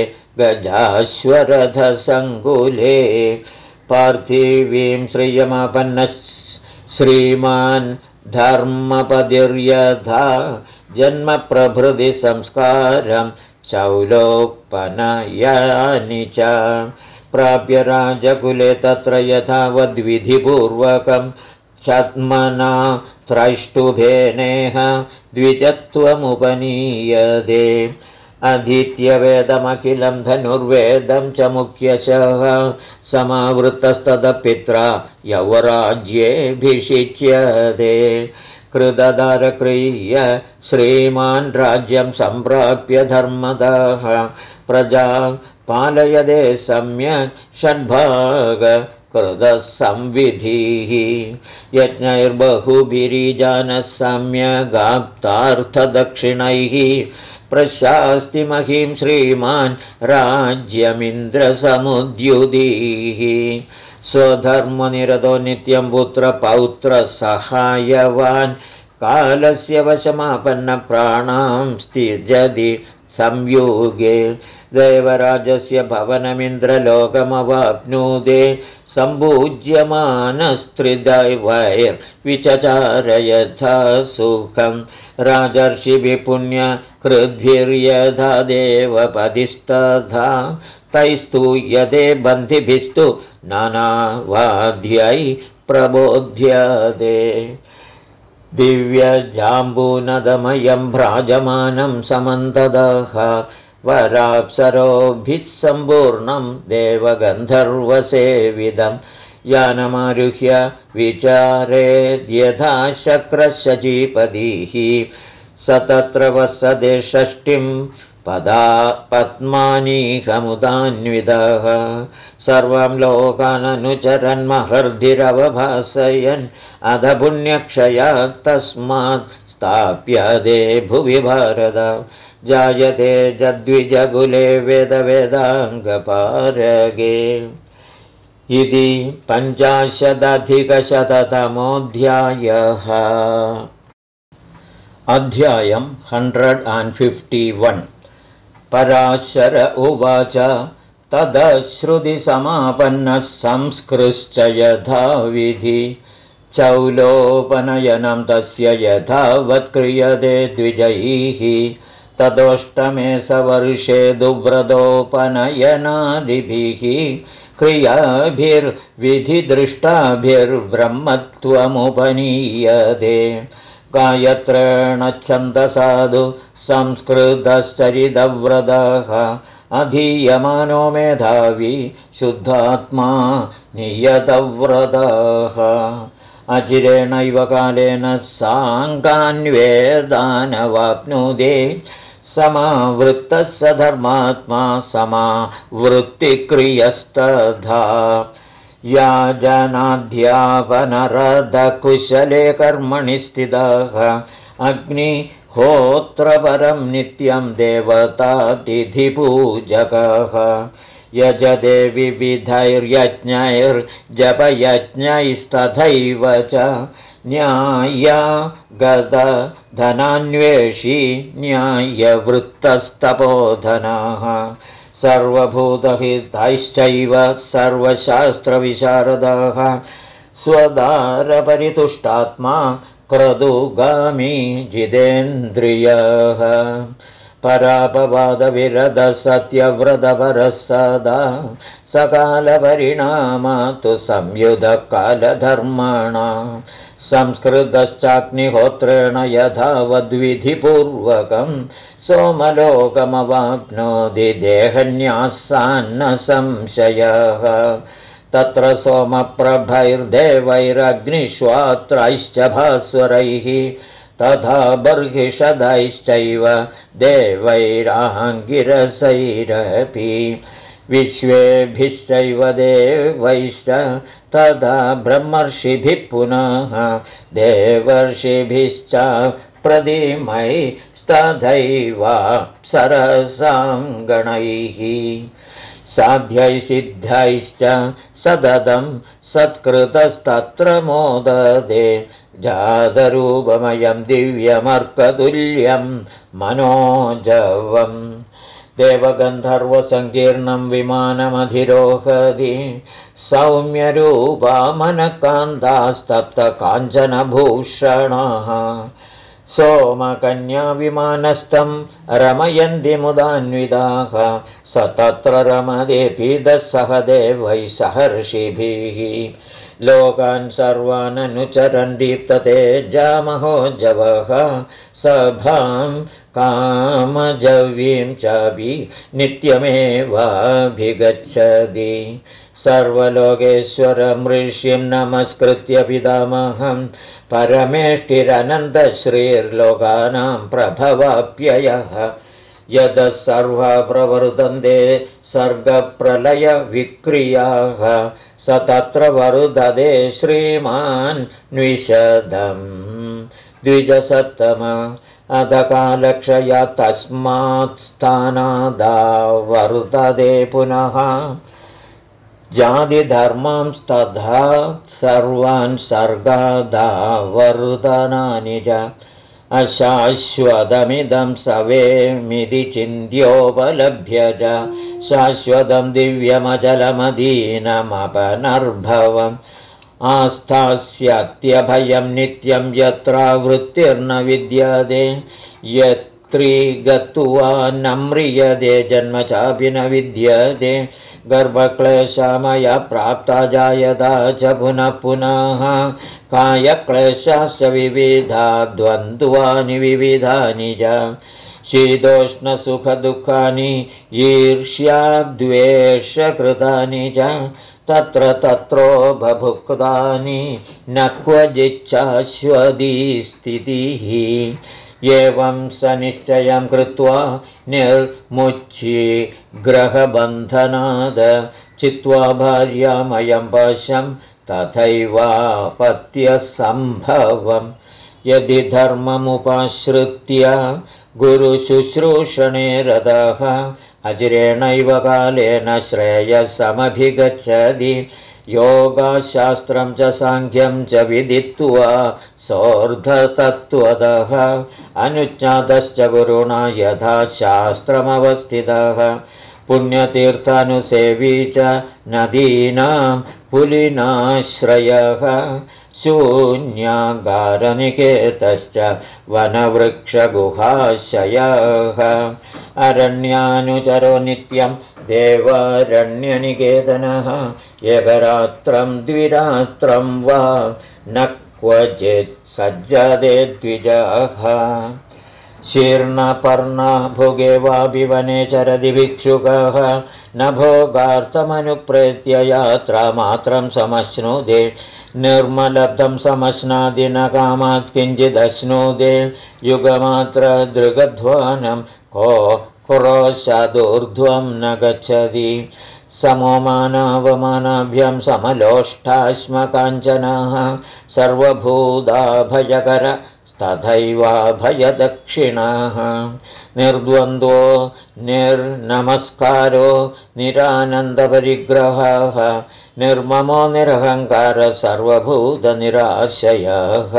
गजाश्वरथसङ्कुले पार्थिवीं श्रियमापन्नः श्रीमान् धर्मपदिर्यथा जन्मप्रभृति संस्कारं चौलोपनयानि च प्राप्य राजकुले तत्र यथावद्विधिपूर्वकं छद्मना त्रैष्टुभेनेह द्विजत्वमुपनीयते अधीत्यवेदमखिलं धनुर्वेदं च मुख्यशः समावृतस्तदपित्रा यौवराज्येऽभिषिच्यते कृतदारक्रिय श्रीमान् राज्यं सम्प्राप्य धर्मदः प्रजा पालयदे सम्यक् षड्भागकृतः संविधिः यज्ञैर्बहुभिरीजानः सम्यगाप्तार्थदक्षिणैः प्रशास्तिमहीं श्रीमान् राज्यमिन्द्रसमुद्युदीः स्वधर्मनिरतो नित्यं पुत्रपौत्रसहायवान् कालस्य वशमापन्नप्राणां स्त्यजति संयुगे देवराजस्य भवनमिन्द्रलोकमवाप्नुदे सम्पूज्यमानस्त्रिदैवैर्विचचार यथा सुखं राजर्षिभिपुण्यकृद्भिर्यथा देवपदिस्तथा तैस्तूयते बन्धिभिस्तु नानावाद्यै प्रबोध्यते दिव्यजाम्बूनदमयं भ्राजमानं समन्ततः वराप्सरोभिः सम्पूर्णं देवगन्धर्वसेविदं यानमारुह्य विचारेद्यथा शक्रशचीपतिः स तत्र वसते षष्टिं पद्मानीकमुदान्वितः सर्वं लोकाननुचरन्महर्धिरवभासयन् अध पुण्यक्षया तस्मात् स्थाप्यते भुवि भारत जायते जद्विजकुले वेदवेदाङ्गपारगे इति 50-अधिकशततमोऽध्यायः। अध्यायं 151। पराशर उवाच तदश्रुतिसमापन्नः संस्कृश्च यथाविधि चौलोपनयनं तस्य यथावत्क्रियते द्विजैः तदोष्टमे सवर्षे दुव्रतोपनयनादिभिः क्रियाभिर्विधिदृष्टाभिर्ब्रह्मत्वमुपनीयते गायत्रेण छन्दसाधु संस्कृतश्चरितव्रतः अधीयमानो मेधावी शुद्धात्मा नियतव्रतः अचिरेणैव कालेन साङ्गान्वेदानवाप्नुदे समावृत्तः स धर्मात्मा समावृत्तिक्रियस्तथा याजनाध्यापनरदकुशले कर्मणि स्थितः अग्निहोत्रपरं नित्यं देवतातिथिपूजकः यजते विविधैर्यज्ञैर्जपयज्ञैस्तथैव च न्यायगतधनान्वेषी न्यायवृत्तस्तपोधनः सर्वभूतहितैश्चैव सर्वशास्त्रविशारदः स्वदारपरितुष्टात्मा क्रतुगामी जितेन्द्रियः परापवादविरदः सत्यव्रतपरः सदा सकालपरिणामातु संयुधकालधर्मणा संस्कृतश्चाग्निहोत्रेण यथावद्विधिपूर्वकं सोमलोकमवाप्नोति देहन्यासान्न संशयः तत्र सोमप्रभैर्देवैरग्निष्वात्रैश्च भास्वरैः तथा बर्हिषदैश्चैव देवैराङ्गिरसैरपि विश्वेभिश्चैव देवैश्च तथा ब्रह्मर्षिभिः पुनः देवर्षिभिश्च प्रदिमैस्तथैव सरसाङ्गणैः साध्यैः सिद्धैश्च सततं सत्कृतस्तत्र मोदते जातरूपमयं दिव्यमर्कतुल्यं मनोजवम् देवगन्धर्वसङ्कीर्णं विमानमधिरोहति सौम्यरूपा मनकान्तास्तप्तकाञ्चनभूषणाः सोमकन्याविमानस्थं रमयन्ति मुदान्विताः स तत्र रमदेऽपीदः सह देवैः सहर्षिभिः लोकान् सर्वाननुचरन् दीप्ततेजामहोज्जवः सभां कामजवीं चापि नित्यमेवाभिगच्छति सर्वलोकेश्वरमृष्यं नमस्कृत्य पितामहं परमेष्टिरनन्तश्रीर्लोकानां प्रभवाप्ययः यतः सर्वा प्रवर्तन्ते सर्गप्रलयविक्रियाः स तत्र वरुदते श्रीमान् द्विशदम् द्विजसप्तम अधकालक्षया तस्मात् स्थानादावर्तते पुनः जातिधर्मांस्तथा सर्वान् सर्गादावर्तनानि च अशाश्वतमिदं सवेमिति चिन्त्योपलभ्य च शाश्वतं दिव्यमचलमदीनमपनर्भवम् आस्थास्यत्यभयं नित्यं यत्रावृत्तिर्न विद्यते यत्रिगत्वा न म्रियते जन्म चापि न विद्यते गर्भक्लेशमया प्राप्ता जायता च पुनः पुनः कायक्लेशाश्च विविधा द्वन्द्वानि विविधानि च शीतोष्णसुखदुःखानि ईर्ष्याद्वेषकृतानि च तत्र तत्रोपभुक्तानि न क्वचिच्छाश्वती स्थितिः एवं स निश्चयं कृत्वा निर्मुच्ये ग्रहबन्धनाद चित्वा भार्यामयं पश्यं तथैवापत्यसम्भवम् यदि धर्ममुपाश्रित्य गुरुशुश्रूषणे रतः अचिरेणैव कालेन श्रेयसमभिगच्छति योगशास्त्रं च साङ्ख्यं च विदित्वा सोऽर्धतत्त्वतः अनुज्ञातश्च गुरुणा यथा शास्त्रमवस्थितः पुण्यतीर्थानुसेवी च नदीनां पुलिनाश्रयः शून्यागारनिकेतश्च वनवृक्षगुहाशयः अरण्यानुचरो नित्यं देवारण्यनिकेतनः एकरात्रं द्विरात्रं वा न क्वचित् सज्जते द्विजः शीर्णपर्णा भोगे वापि वने चरति भिक्षुकः न भोगार्थमनुप्रेत्य यात्रामात्रं समश्नुते निर्मलब्धं समश्नादि न कामात् किञ्चिदश्नुते युगमात्र दृगध्वानं को क्रोशादूर्ध्वं न गच्छति समोमानावमानाभ्यां समलोष्टाश्म काञ्चनः सर्वभूताभयकर तथैवाभयदक्षिणः निर्द्वन्द्वो निर्नमस्कारो निरानन्दपरिग्रहः निर्ममो निरहङ्कार सर्वभूतनिराशयः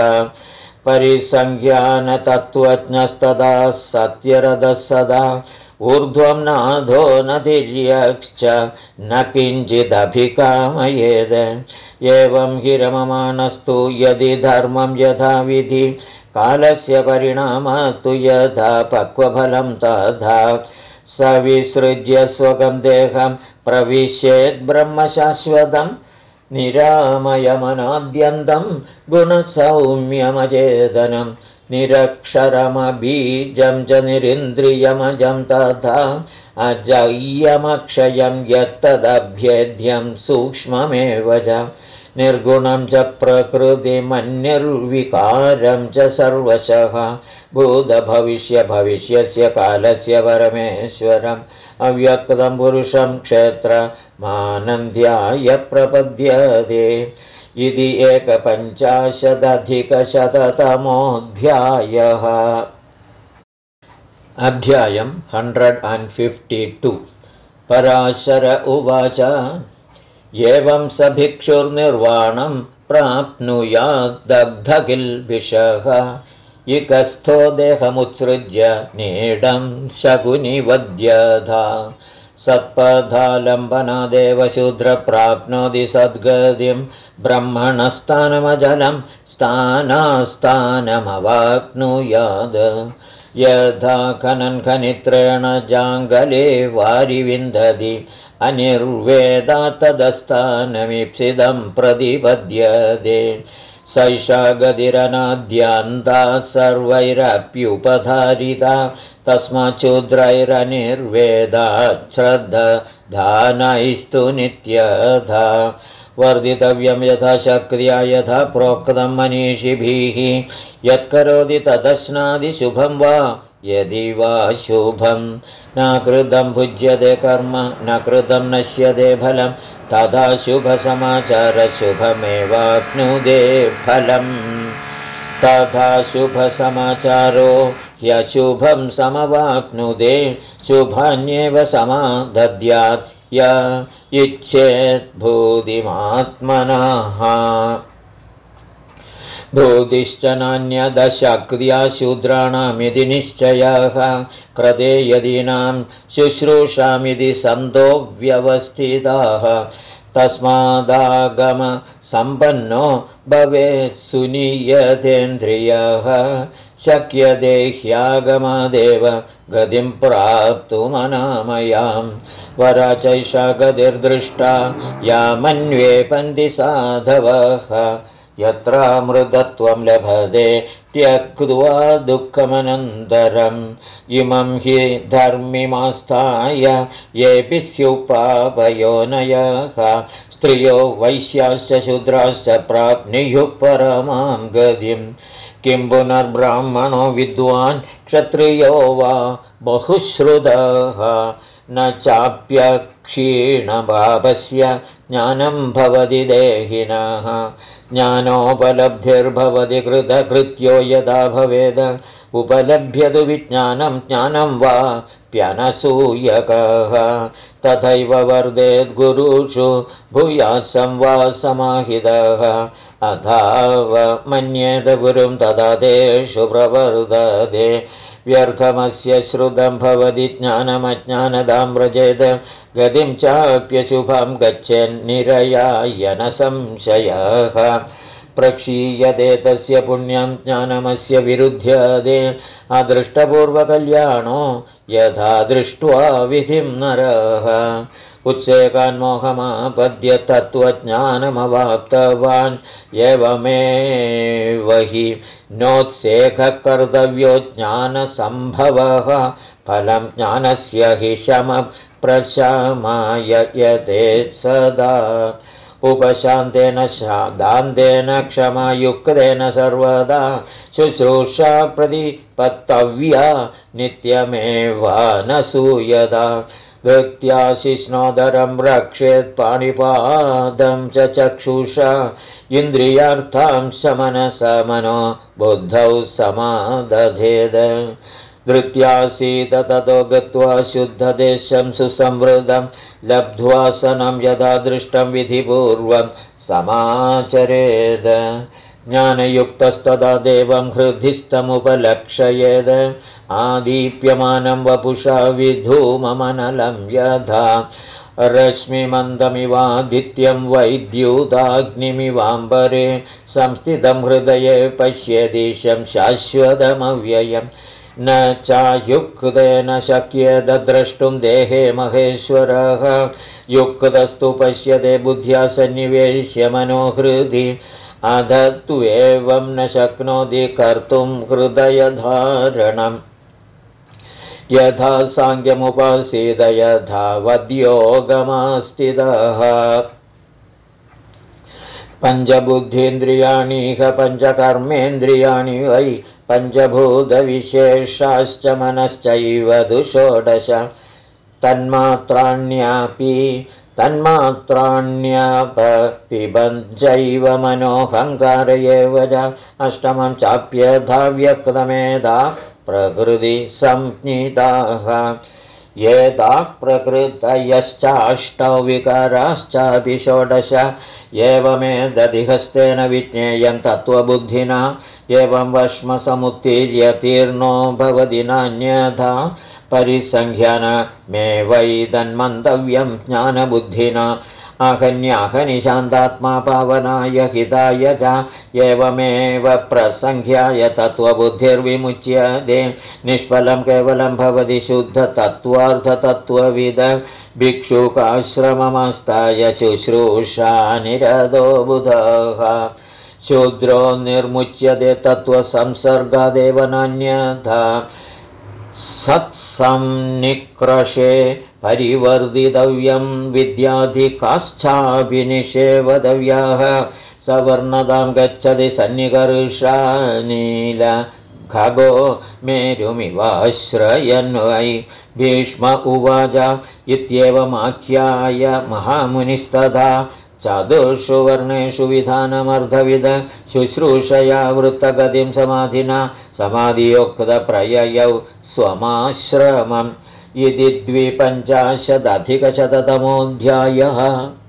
परिसंज्ञानतत्त्वज्ञस्तदा सत्यरथः सदा ऊर्ध्वं नाधो न तिर्यश्च न किञ्चिदभिकामयेद एवं हि रममाणस्तु यदि धर्मं यथाविधि कालस्य परिणामस्तु यथा पक्वफलं तथा स विसृज्य स्वकं देहं प्रविश्येत् ब्रह्मशाश्वतं निरामयमनाद्यन्तं गुणसौम्यमचेतनं निरक्षरमबीजं च निरिन्द्रियमजं तथा अजय्यमक्षयं यत्तदभ्येद्यं सूक्ष्ममेव च निर्गुणं च प्रकृतिमन्यर्विकारं च सर्वशः भूतभविष्यभविष्यस्य कालस्य परमेश्वरम् अव्यक्तं पुरुषं क्षेत्रमानन्द्याय प्रपद्यते इति 150-अधिकशततमोऽध्यायः अध्यायं 152 पराशर उवाच एवं स भिक्षुर्निर्वाणं प्राप्नुयाद्दग्धकिल्बिषः इकस्थो देहमुत्सृज्य नीडं शकुनिवद्यथा सत्पथालम्बनादेव शूद्र प्राप्नोति सद्गतिं ब्रह्मणस्थानमजलं स्थानास्थानमवाप्नुयात् यथा खननखनित्रेण जाङ्गले वारिविन्दति अनिर्वेदा तदस्थानमीप्सितं प्रतिपद्यते सैषा गतिरनाद्यान्ता सर्वैरप्युपधारिता तस्माच्छूद्रैरनिर्वेदात् श्रद्धानैस्तु नित्यथा वर्धितव्यं यथा शक्त्या यथा प्रोक्तं मनीषिभिः यत्करोति तदश्नादि शुभं वा यदि वा शुभं न कृतं भुज्यते कर्म न कृतं नश्यते फलं तदा शुभसमाचारशुभमेवाप्नुदे फलम् तथा शुभसमाचारो ह्यशुभं समवाप्नुदे शुभान्येव समादद्यात् य इच्छेत् भूतिमात्मनः भूतिश्च नान्यदशक्त्या शूद्राणामिति निश्चयः कृते यदीनां शुश्रूषामिति सन्तो व्यवस्थिताः तस्मादागमसम्पन्नो भवेत् सुनीयतेन्द्रियः शक्यते ह्यागमादेव गतिं प्राप्तुमनामयां वरा चैषा गतिर्दृष्टा यामन्वेपन्ति साधवः यत्रामृतत्वं लभते त्यक्त्वा दुःखमनन्तरम् इमं हि धर्मिमास्थाय येऽपि स्युपापयोनयः स्त्रियो वैश्याश्च शूद्राश्च प्राप्नुयुः परमां गतिं किं पुनर्ब्राह्मणो विद्वान् क्षत्रियो वा बहुश्रुतः न चाप्यक्षीणभावस्य ज्ञानं भवति देहिनः ज्ञानोपलब्धिर्भवति कृतकृत्यो यदा भवेद उपलभ्यतु विज्ञानं ज्ञानं वा प्यनसूयकः तथैव वर्धेत् गुरुषु भूयासं वा समाहितः अथाव मन्येत गुरुं तदा तेषु प्रवर्धते व्यर्थमस्य श्रुतं भवति ज्ञानमज्ञानदां व्रजेत गतिं चाप्यशुभां गच्छेन्निरयाय न संशयः प्रक्षीयते तस्य पुण्यं ज्ञानमस्य विरुध्यते अदृष्टपूर्वकल्याणो यथा दृष्ट्वा विधिं नरः उत्सेकान्मोहमापद्य तत्त्वज्ञानमवाप्तवान् एवमेव हि नोत्सेकः कर्तव्यो ज्ञानसम्भवः फलं ज्ञानस्य हि शमप्रशमाय यतेत् सदा उपशान्तेन दान्तेन क्षमायुक्तेन सर्वदा शुश्रूषा प्रतिपत्तव्या नित्यमेवानसूयदा भक्त्या शिष्णोदरं रक्षेत् पाणिपादं च चक्षुषा इन्द्रियार्थां शमनसमनो बुद्धौ समादधेद धृत्यासीत ततो गत्वा शुद्धदेशं सुसंवृद्धं लब्ध्वा सनं यदा दृष्टं विधिपूर्वं समाचरेद ज्ञानयुक्तस्तदा देवं हृदिस्थमुपलक्षयेद आदीप्यमानं वपुषा विधूममनलं यथा रश्मिमन्दमिवादित्यं वैद्युताग्निमिवाम्बरे संस्थितं हृदये पश्येदीशं शाश्वतमव्ययम् न चायुक्तेन शक्येत द्रष्टुं देहे महेश्वरः युक्तस्तु पश्यते बुद्ध्या सन्निवेश्य मनोहृदि अधत्वेवं न शक्नोति कर्तुं हृदयधारणम् यथा साङ्ख्यमुपासीत यथा वद्योगमास्थितः पञ्चबुद्धीन्द्रियाणीह पञ्चकर्मेन्द्रियाणि वै पञ्चभूतविशेषाश्च मनश्चैव षोडश तन्मात्राण्यपिबञ्चैव मनोऽहङ्कार एव च अष्टमं चाप्यधाव्यक्तमेधा प्रकृतिसंज्ञिताः एताः प्रकृतयश्चाष्टौ विकाराश्चापि षोडश एवमेतदिहस्तेन विज्ञेयं तत्त्वबुद्धिना एवं वश्मसमुत्तीर्य तीर्णो भवति नान्यथा परिसङ्ख्यानमेवैतन्मन्तव्यं ज्ञानबुद्धिना अहन्याहनिशान्तात्मा पावनाय हिताय च एवमेव प्रसङ्ख्याय तत्त्वबुद्धिर्विमुच्यते निष्फलं केवलं भवति शुद्धतत्त्वार्थतत्त्वविद भिक्षुकाश्रममस्ताय शुश्रूषानिरतो बुधः शूद्रो निर्मुच्यते तत्त्वसंसर्गादेव नान्यथा सत्संनिक्रशे परिवर्धितव्यं विद्याधिकाश्चाभिनिषेवतव्याः सवर्णतां गच्छति सन्निकर्षानील खगो मेरुमिवाश्रयन् वै भीष्म उवाच इत्येवमाख्याय महामुनिस्तथा चतुर्षु वर्णेषु विधानमर्धविद शुश्रूषया वृत्तगतिं समाधिना समाधियोक्तप्रययौ स्वमाश्रमम् इति 250 अधिकशततमोऽध्यायः।